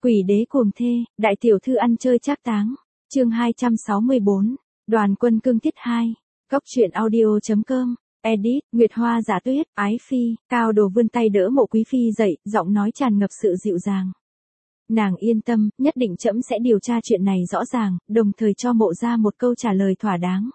Quỷ đế cuồng thê, đại tiểu thư ăn chơi trác táng. Chương 264. Đoàn Quân Cương tiết 2. Góc truyện audio.com. Edit, Nguyệt Hoa Giả Tuyết, Ái Phi, Cao Đồ vươn tay đỡ Mộ Quý phi dậy, giọng nói tràn ngập sự dịu dàng. Nàng yên tâm, nhất định trẫm sẽ điều tra chuyện này rõ ràng, đồng thời cho Mộ gia một câu trả lời thỏa đáng.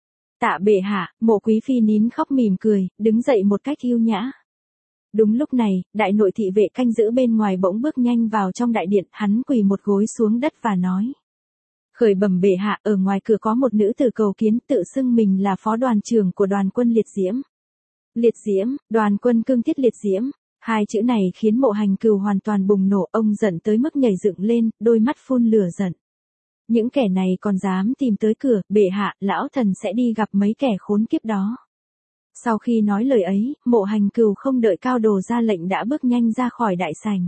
Tạ bệ hạ, Mộ Quý phi nín khóc mỉm cười, đứng dậy một cách yêu nhã. Đúng lúc này, đại nội thị vệ canh giữ bên ngoài bỗng bước nhanh vào trong đại điện, hắn quỳ một gối xuống đất và nói. Khởi bẩm bệ hạ, ở ngoài cửa có một nữ tử cầu kiến, tự xưng mình là phó đoàn trưởng của đoàn quân Liệt Diễm. Liệt Diễm, Đoàn Quân Cương tiết Liệt Diễm. Hai chữ này khiến Mộ Hành Cừu hoàn toàn bùng nổ, ông giận tới mức nhảy dựng lên, đôi mắt phun lửa giận. Những kẻ này còn dám tìm tới cửa, bệ hạ, lão thần sẽ đi gặp mấy kẻ khốn kiếp đó. Sau khi nói lời ấy, Mộ Hành Cừu không đợi Cao Đồ ra lệnh đã bước nhanh ra khỏi đại sảnh.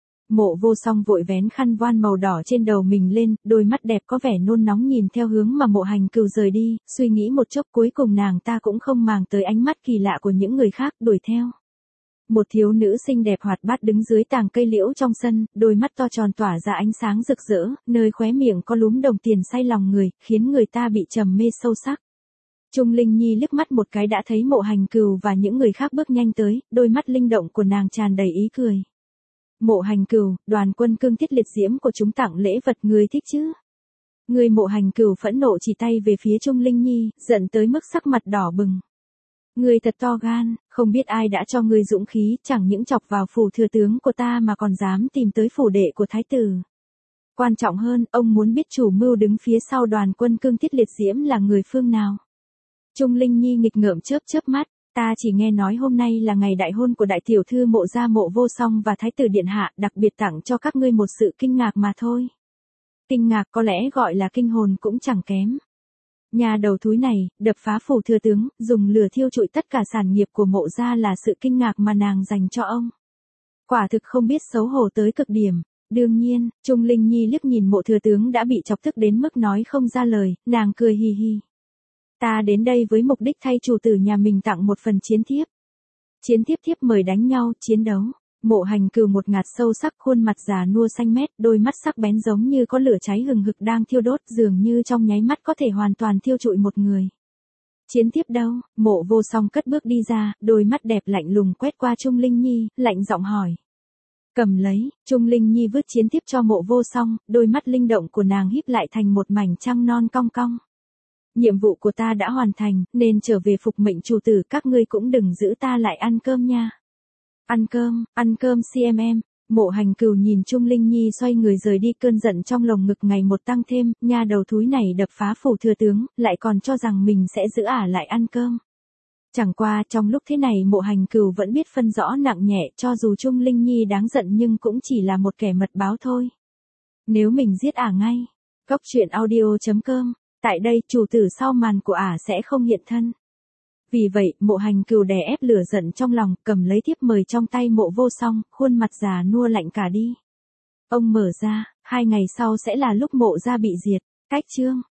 Mộ Vô Song vội vén khăn voan màu đỏ trên đầu mình lên, đôi mắt đẹp có vẻ nôn nóng nhìn theo hướng mà Mộ Hành Cừu rời đi, suy nghĩ một chốc cuối cùng nàng ta cũng không màng tới ánh mắt kỳ lạ của những người khác, đuổi theo. Một thiếu nữ xinh đẹp hoạt bát đứng dưới tàng cây liễu trong sân, đôi mắt to tròn tỏa ra ánh sáng rực rỡ, nơi khóe miệng có lúm đồng tiền say lòng người, khiến người ta bị trầm mê sâu sắc. Trung Linh Nhi liếc mắt một cái đã thấy Mộ Hành Cừu và những người khác bước nhanh tới, đôi mắt linh động của nàng tràn đầy ý cười. Mộ Hành Cừu, Đoàn Quân Cương tiết Liệt Diễm của chúng tặng lễ vật, người thích chứ? Người Mộ Hành Cừu phẫn nộ chỉ tay về phía Trung Linh Nhi, giận tới mức sắc mặt đỏ bừng. Người thật to gan, không biết ai đã cho người dũng khí, chẳng những chọc vào phủ thừa tướng của ta mà còn dám tìm tới phủ đệ của thái tử. Quan trọng hơn, ông muốn biết chủ mưu đứng phía sau Đoàn Quân Cương tiết Liệt Diễm là người phương nào? Trung Linh Nhi nghịch ngợm chớp chớp mắt, ta chỉ nghe nói hôm nay là ngày đại hôn của đại tiểu thư Mộ gia Mộ Vô Song và thái tử điện hạ, đặc biệt tặng cho các ngươi một sự kinh ngạc mà thôi. Kinh ngạc có lẽ gọi là kinh hồn cũng chẳng kém. Nhà đầu thúi này, đập phá phủ thừa tướng, dùng lửa thiêu trụi tất cả sản nghiệp của Mộ gia là sự kinh ngạc mà nàng dành cho ông. Quả thực không biết xấu hổ tới cực điểm. Đương nhiên, Trung Linh Nhi liếc nhìn Mộ thừa tướng đã bị chọc tức đến mức nói không ra lời, nàng cười hì hì. Ta đến đây với mục đích thay chủ tử nhà mình tặng một phần chiến thiếp. Chiến thiếp thiếp mời đánh nhau, chiến đấu. Mộ Hành Cừu một ngạt sâu sắc, khuôn mặt già nua xanh mét, đôi mắt sắc bén giống như có lửa cháy hừng hực đang thiêu đốt, dường như trong nháy mắt có thể hoàn toàn thiêu trụi một người. Chiến thiếp đâu? Mộ Vô Song cất bước đi ra, đôi mắt đẹp lạnh lùng quét qua Trung Linh Nhi, lạnh giọng hỏi. Cầm lấy. Trung Linh Nhi vứt chiến thiếp cho Mộ Vô Song, đôi mắt linh động của nàng híp lại thành một mảnh trăng non cong cong. Nhiệm vụ của ta đã hoàn thành, nên trở về phục mệnh chủ tử, các ngươi cũng đừng giữ ta lại ăn cơm nha. Ăn cơm CMM. Mộ Hành Cừu nhìn Trung Linh Nhi xoay người rời đi, cơn giận trong lồng ngực ngày một tăng thêm, nha đầu thúi này đập phá phủ thừa tướng, lại còn cho rằng mình sẽ giữ ả lại ăn cơm. Chẳng qua trong lúc thế này Mộ Hành Cừu vẫn biết phân rõ nặng nhẹ, cho dù Trung Linh Nhi đáng giận nhưng cũng chỉ là một kẻ mật báo thôi. Nếu mình giết ả ngay. Góc truyện audio.com. Tại đây, chủ tử sau màn của ả sẽ không hiện thân. Vì vậy, Mộ Hành Cừu đè ép lửa giận trong lòng, cầm lấy thiếp mời trong tay Mộ Vô Song, khuôn mặt già nua lạnh cả đi. Ông mở ra, 2 ngày sau sẽ là lúc Mộ gia bị diệt. Cách chương.